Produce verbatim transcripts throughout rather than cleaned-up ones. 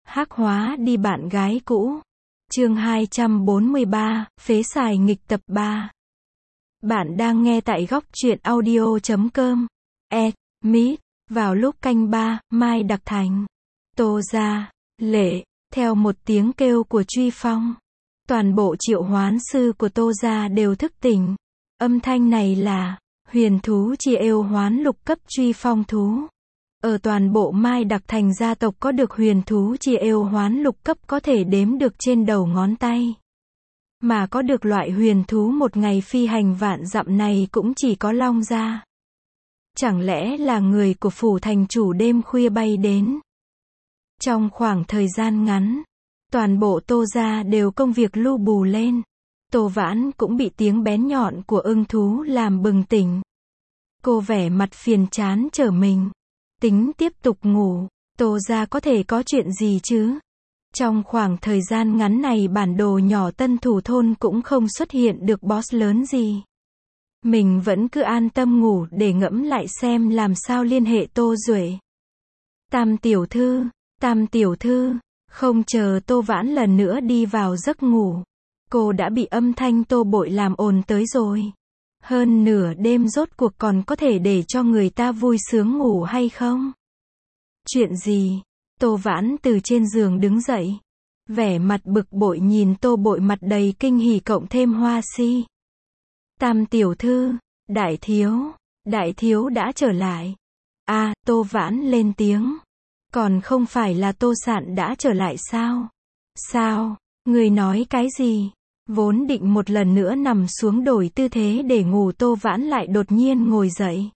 Hắc hóa đi bạn gái cũ. Chương hai trăm bốn mươi ba, phế xài nghịch tập ba. Bạn đang nghe tại góc truyện audio chấm com. E, Mít, vào lúc canh ba, Mai Đặc Thành. Tô Gia, Lệ, theo một tiếng kêu của Truy Phong. Toàn bộ triệu hoán sư của Tô Gia đều thức tỉnh. Âm thanh này là huyền thú chi yêu hoán lục cấp Truy Phong thú. Ở toàn bộ Mai Đặc Thành gia tộc có được huyền thú chi yêu hoán lục cấp có thể đếm được trên đầu ngón tay. Mà có được loại huyền thú một ngày phi hành vạn dặm này cũng chỉ có Long Gia. Chẳng lẽ là người của phủ thành chủ đêm khuya bay đến? Trong khoảng thời gian ngắn, toàn bộ Tô Gia đều công việc lu bù lên. Tô Vãn cũng bị tiếng bén nhọn của ưng thú làm bừng tỉnh. Cô vẻ mặt phiền chán trở mình. Tính tiếp tục ngủ. Tô Gia có thể có chuyện gì chứ? Trong khoảng thời gian ngắn này bản đồ nhỏ tân thủ thôn cũng không xuất hiện được boss lớn gì. Mình vẫn cứ an tâm ngủ để ngẫm lại xem làm sao liên hệ Tô Duệ. Tam tiểu thư, Tam tiểu thư, không chờ Tô Vãn lần nữa đi vào giấc ngủ. Cô đã bị âm thanh Tô Bội làm ồn tới rồi. Hơn nửa đêm rốt cuộc còn có thể để cho người ta vui sướng ngủ hay không? Chuyện gì? Tô Vãn từ trên giường đứng dậy. Vẻ mặt bực bội nhìn Tô Bội mặt đầy kinh hỉ cộng thêm hoa si. Tam tiểu thư, đại thiếu, đại thiếu đã trở lại. À, Tô Vãn lên tiếng. Còn không phải là Tô Sạn đã trở lại sao? Sao? Người nói cái gì? Vốn định một lần nữa nằm xuống đổi tư thế để ngủ Tô Vãn lại đột nhiên ngồi dậy.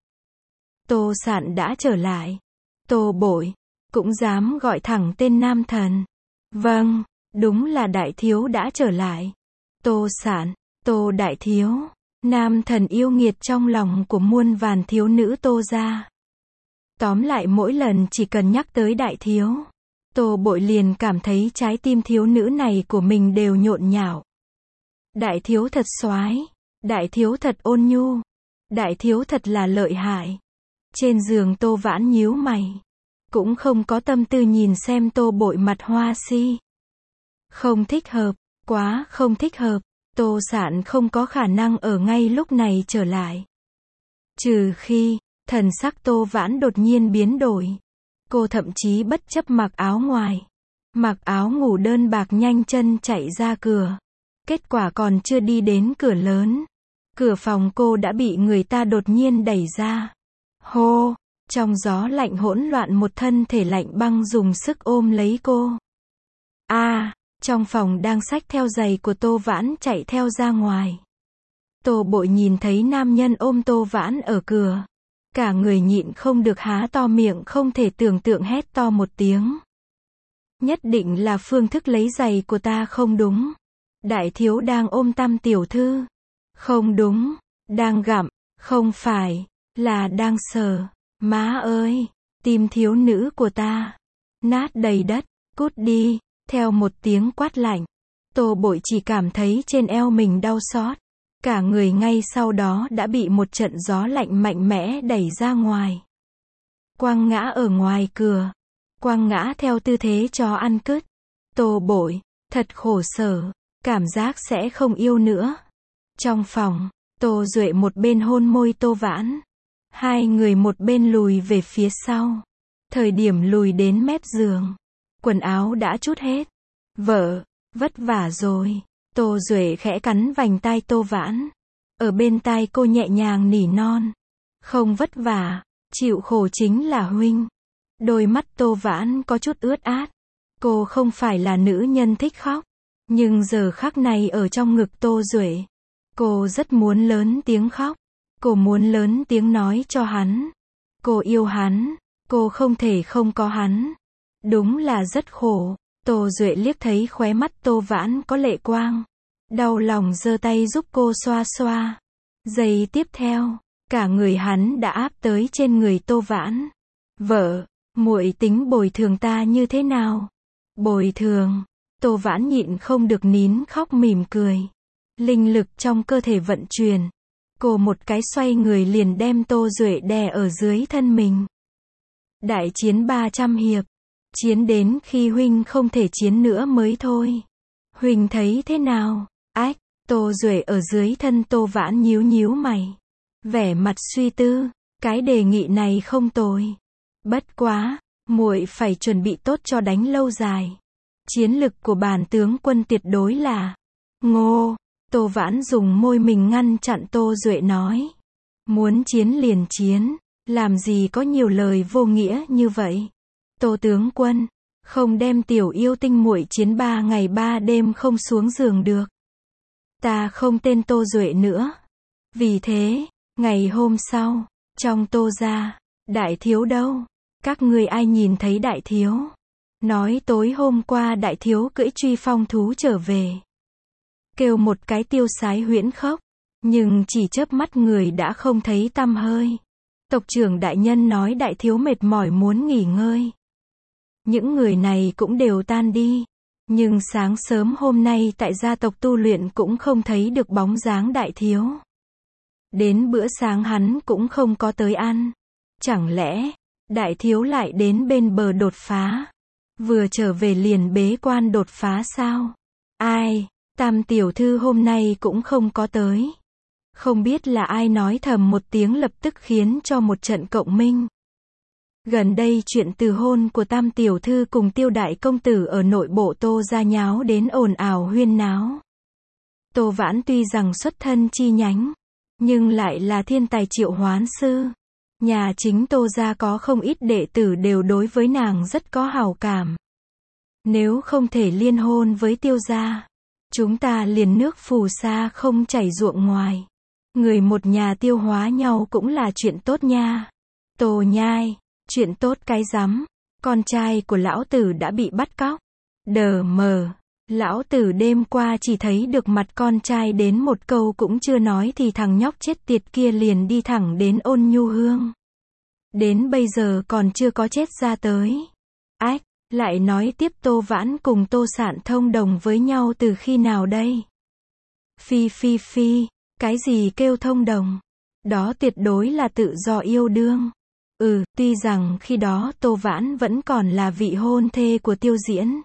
Tô Sạn đã trở lại. Tô Bội, cũng dám gọi thẳng tên nam thần. Vâng, đúng là đại thiếu đã trở lại. Tô Sạn, Tô đại thiếu, nam thần yêu nghiệt trong lòng của muôn vàn thiếu nữ Tô Gia. Tóm lại mỗi lần chỉ cần nhắc tới đại thiếu, Tô Bội liền cảm thấy trái tim thiếu nữ này của mình đều nhộn nhạo. Đại thiếu thật soái, đại thiếu thật ôn nhu, đại thiếu thật là lợi hại. Trên giường Tô Vãn nhíu mày, cũng không có tâm tư nhìn xem Tô Bội mặt hoa si. Không thích hợp, quá không thích hợp, Tô Sạn không có khả năng ở ngay lúc này trở lại. Trừ khi, thần sắc Tô Vãn đột nhiên biến đổi. Cô thậm chí bất chấp mặc áo ngoài, mặc áo ngủ đơn bạc nhanh chân chạy ra cửa. Kết quả còn chưa đi đến cửa lớn, cửa phòng cô đã bị người ta đột nhiên đẩy ra. Hô, trong gió lạnh hỗn loạn một thân thể lạnh băng dùng sức ôm lấy cô. A, à, trong phòng đang xách theo giày của Tô Vãn chạy theo ra ngoài. Tô Bội nhìn thấy nam nhân ôm Tô Vãn ở cửa. Cả người nhịn không được há to miệng không thể tưởng tượng hét to một tiếng. Nhất định là phương thức lấy giày của ta không đúng. Đại thiếu đang ôm Tam tiểu thư. Không đúng, đang gặm, không phải, là đang sờ. Má ơi, tim thiếu nữ của ta. Nát đầy đất, cút đi, theo một tiếng quát lạnh. Tô Bội chỉ cảm thấy trên eo mình đau xót. Cả người ngay sau đó đã bị một trận gió lạnh mạnh mẽ đẩy ra ngoài. Quăng ngã ở ngoài cửa. Quăng ngã theo tư thế chó ăn cứt. Tô Bội, thật khổ sở. Cảm giác sẽ không yêu nữa. Trong phòng, Tô Duệ một bên hôn môi Tô Vãn. Hai người một bên lùi về phía sau. Thời điểm lùi đến mép giường, quần áo đã trút hết. Vợ, vất vả rồi. Tô Duệ khẽ cắn vành tai Tô Vãn. Ở bên tai cô nhẹ nhàng nỉ non. Không vất vả, chịu khổ chính là huynh. Đôi mắt Tô Vãn có chút ướt át. Cô không phải là nữ nhân thích khóc. Nhưng giờ khắc này ở trong ngực Tô Duệ, cô rất muốn lớn tiếng khóc. Cô muốn lớn tiếng nói cho hắn. Cô yêu hắn. Cô không thể không có hắn. Đúng là rất khổ. Tô Duệ liếc thấy khóe mắt Tô Vãn có lệ quang. Đau lòng giơ tay giúp cô xoa xoa. Giây tiếp theo, cả người hắn đã áp tới trên người Tô Vãn. Vợ, muội tính bồi thường ta như thế nào? Bồi thường. Tô Vãn nhịn không được nín khóc mỉm cười. Linh lực trong cơ thể vận chuyển. Cô một cái xoay người liền đem Tô Duệ đè ở dưới thân mình. Đại chiến ba trăm hiệp. Chiến đến khi huynh không thể chiến nữa mới thôi. Huynh thấy thế nào? Ách, Tô Duệ ở dưới thân Tô Vãn nhíu nhíu mày. Vẻ mặt suy tư, cái đề nghị này không tồi. Bất quá, muội phải chuẩn bị tốt cho đánh lâu dài. Chiến lực của bản tướng quân tuyệt đối là ngô. Tô Vãn dùng môi mình ngăn chặn Tô Duệ nói. Muốn chiến liền chiến, làm gì có nhiều lời vô nghĩa như vậy. Tô tướng quân, không đem tiểu yêu tinh muội chiến ba ngày ba đêm không xuống giường được. Ta không tên Tô Duệ nữa. Vì thế, ngày hôm sau, trong Tô gia, đại thiếu đâu? Các ngươi ai nhìn thấy đại thiếu? Nói tối hôm qua đại thiếu cưỡi truy phong thú trở về. Kêu một cái tiêu sái huyễn khốc, nhưng chỉ chớp mắt người đã không thấy tăm hơi. Tộc trưởng đại nhân nói đại thiếu mệt mỏi muốn nghỉ ngơi. Những người này cũng đều tan đi. Nhưng sáng sớm hôm nay tại gia tộc tu luyện cũng không thấy được bóng dáng đại thiếu. Đến bữa sáng hắn cũng không có tới ăn. Chẳng lẽ, đại thiếu lại đến bên bờ đột phá? Vừa trở về liền bế quan đột phá sao? Ai, Tam tiểu thư hôm nay cũng không có tới. Không biết là ai nói thầm một tiếng lập tức khiến cho một trận cộng minh. Gần đây chuyện từ hôn của Tam tiểu thư cùng Tiêu đại công tử ở nội bộ Tô gia nháo đến ồn ào huyên náo. Tô Vãn tuy rằng xuất thân chi nhánh, nhưng lại là thiên tài triệu hoán sư. Nhà chính Tô gia có không ít đệ tử đều đối với nàng rất có hảo cảm. Nếu không thể liên hôn với Tiêu gia, chúng ta liền nước phù sa không chảy ruộng ngoài. Người một nhà tiêu hóa nhau cũng là chuyện tốt nha. Tô nhai, chuyện tốt cái rắm, con trai của lão tử đã bị bắt cóc. Đờ mờ, lão tử đêm qua chỉ thấy được mặt con trai đến một câu cũng chưa nói thì thằng nhóc chết tiệt kia liền đi thẳng đến Ôn Nhu Hương. Đến bây giờ còn chưa có chết ra tới. Ách, lại nói tiếp Tô Vãn cùng Tô Sạn thông đồng với nhau từ khi nào đây? Phi phi phi, cái gì kêu thông đồng? Đó tuyệt đối là tự do yêu đương. Ừ, tuy rằng khi đó Tô Vãn vẫn còn là vị hôn thê của Tiêu Diễn.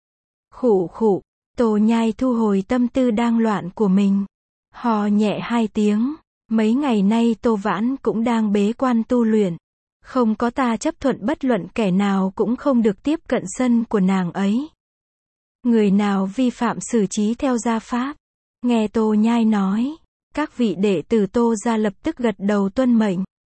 Khụ khụ, Tô nhai thu hồi tâm tư đang loạn của mình. Hò nhẹ hai tiếng, mấy ngày nay Tô Vãn cũng đang bế quan tu luyện. Không có ta chấp thuận bất luận kẻ nào cũng không được tiếp cận sân của nàng ấy. Người nào vi phạm xử trí theo gia pháp. Nghe Tô nhai nói, các vị đệ tử Tô gia lập tức gật đầu tuân mệnh.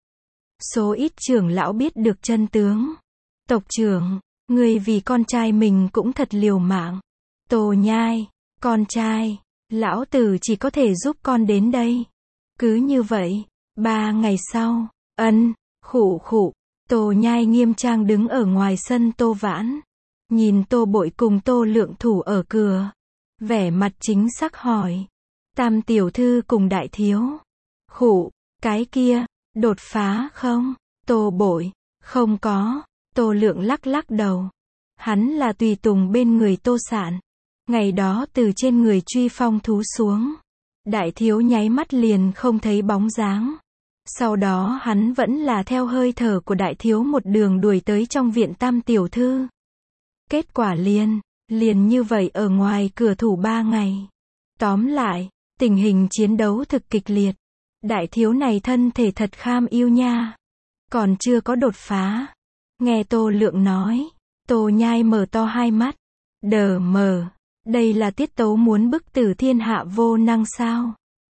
Số ít trưởng lão biết được chân tướng. Tộc trưởng, người vì con trai mình cũng thật liều mạng. Tô nhai, con trai, lão tử chỉ có thể giúp con đến đây. Cứ như vậy, ba ngày sau, ân, khụ khụ, Tô nhai nghiêm trang đứng ở ngoài sân Tô Vãn. Nhìn Tô Bội cùng Tô Lượng thủ ở cửa. Vẻ mặt chính xác hỏi. Tam tiểu thư cùng đại thiếu. Khụ, cái kia, đột phá không? Tô Bội, không có. Tô Lượng lắc lắc đầu. Hắn là tùy tùng bên người Tô Sạn. Ngày đó từ trên người truy phong thú xuống. Đại thiếu nháy mắt liền không thấy bóng dáng. Sau đó hắn vẫn là theo hơi thở của đại thiếu một đường đuổi tới trong viện Tam tiểu thư. Kết quả liền, liền như vậy ở ngoài cửa thủ ba ngày. Tóm lại, tình hình chiến đấu thực kịch liệt. Đại thiếu này thân thể thật kham yêu nha. Còn chưa có đột phá. Nghe Tô Lượng nói, Tô nhai mở to hai mắt. Đờ mờ, đây là tiết tấu muốn bức tử thiên hạ vô năng sao?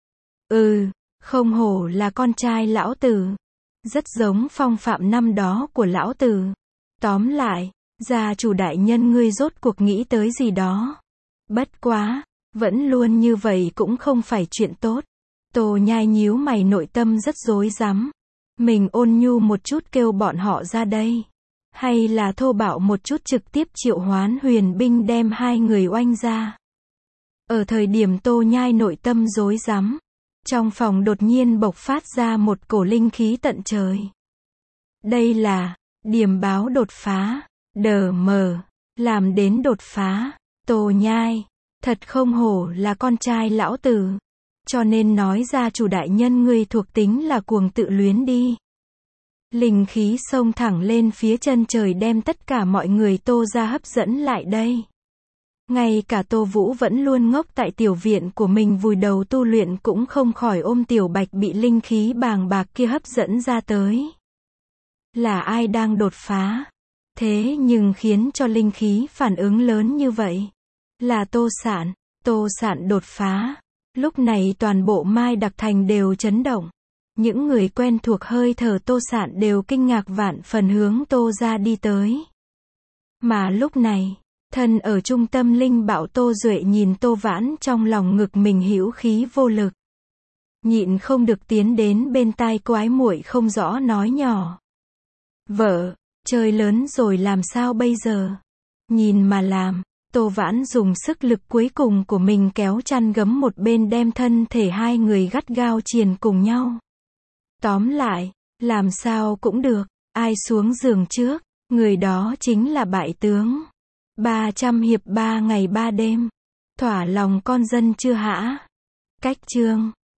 Ừ, không hổ là con trai lão tử. Rất giống phong phạm năm đó của lão tử. Tóm lại, gia chủ đại nhân ngươi rốt cuộc nghĩ tới gì đó. Bất quá, vẫn luôn như vậy cũng không phải chuyện tốt. Tô nhai nhíu mày nội tâm rất rối rắm. Mình ôn nhu một chút kêu bọn họ ra đây. Hay là thô bạo một chút trực tiếp triệu hoán huyền binh đem hai người oanh ra. Ở thời điểm Tô nhai nội tâm rối rắm. Trong phòng đột nhiên bộc phát ra một cổ linh khí tận trời. Đây là điểm báo đột phá. Đờ mờ, làm đến đột phá. Tô nhai, thật không hổ là con trai lão tử. Cho nên nói ra chủ đại nhân ngươi thuộc tính là cuồng tự luyến đi. Linh khí xông thẳng lên phía chân trời đem tất cả mọi người Tô gia hấp dẫn lại đây. Ngay cả Tô Vũ vẫn luôn ngốc tại tiểu viện của mình vùi đầu tu luyện cũng không khỏi ôm Tiểu Bạch bị linh khí bàng bạc kia hấp dẫn ra tới. Là ai đang đột phá? Thế nhưng khiến cho linh khí phản ứng lớn như vậy? Là Tô Sạn. Tô Sạn đột phá. Lúc này toàn bộ Mai Đặc Thành đều chấn động. Những người quen thuộc hơi thở Tô Sạn đều kinh ngạc vạn phần hướng Tô gia đi tới. Mà lúc này, thân ở trung tâm linh bạo Tô Duệ nhìn Tô Vãn trong lòng ngực mình hữu khí vô lực. Nhịn không được tiến đến bên tai cô ái muội không rõ nói nhỏ. Vợ, chơi lớn rồi làm sao bây giờ? Nhìn mà làm. Tô Vãn dùng sức lực cuối cùng của mình kéo chăn gấm một bên đem thân thể hai người gắt gao triền cùng nhau. Tóm lại, làm sao cũng được, ai xuống giường trước, người đó chính là bại tướng. ba trăm hiệp ba ngày ba đêm. Thỏa lòng con dân chưa hả? Cách chương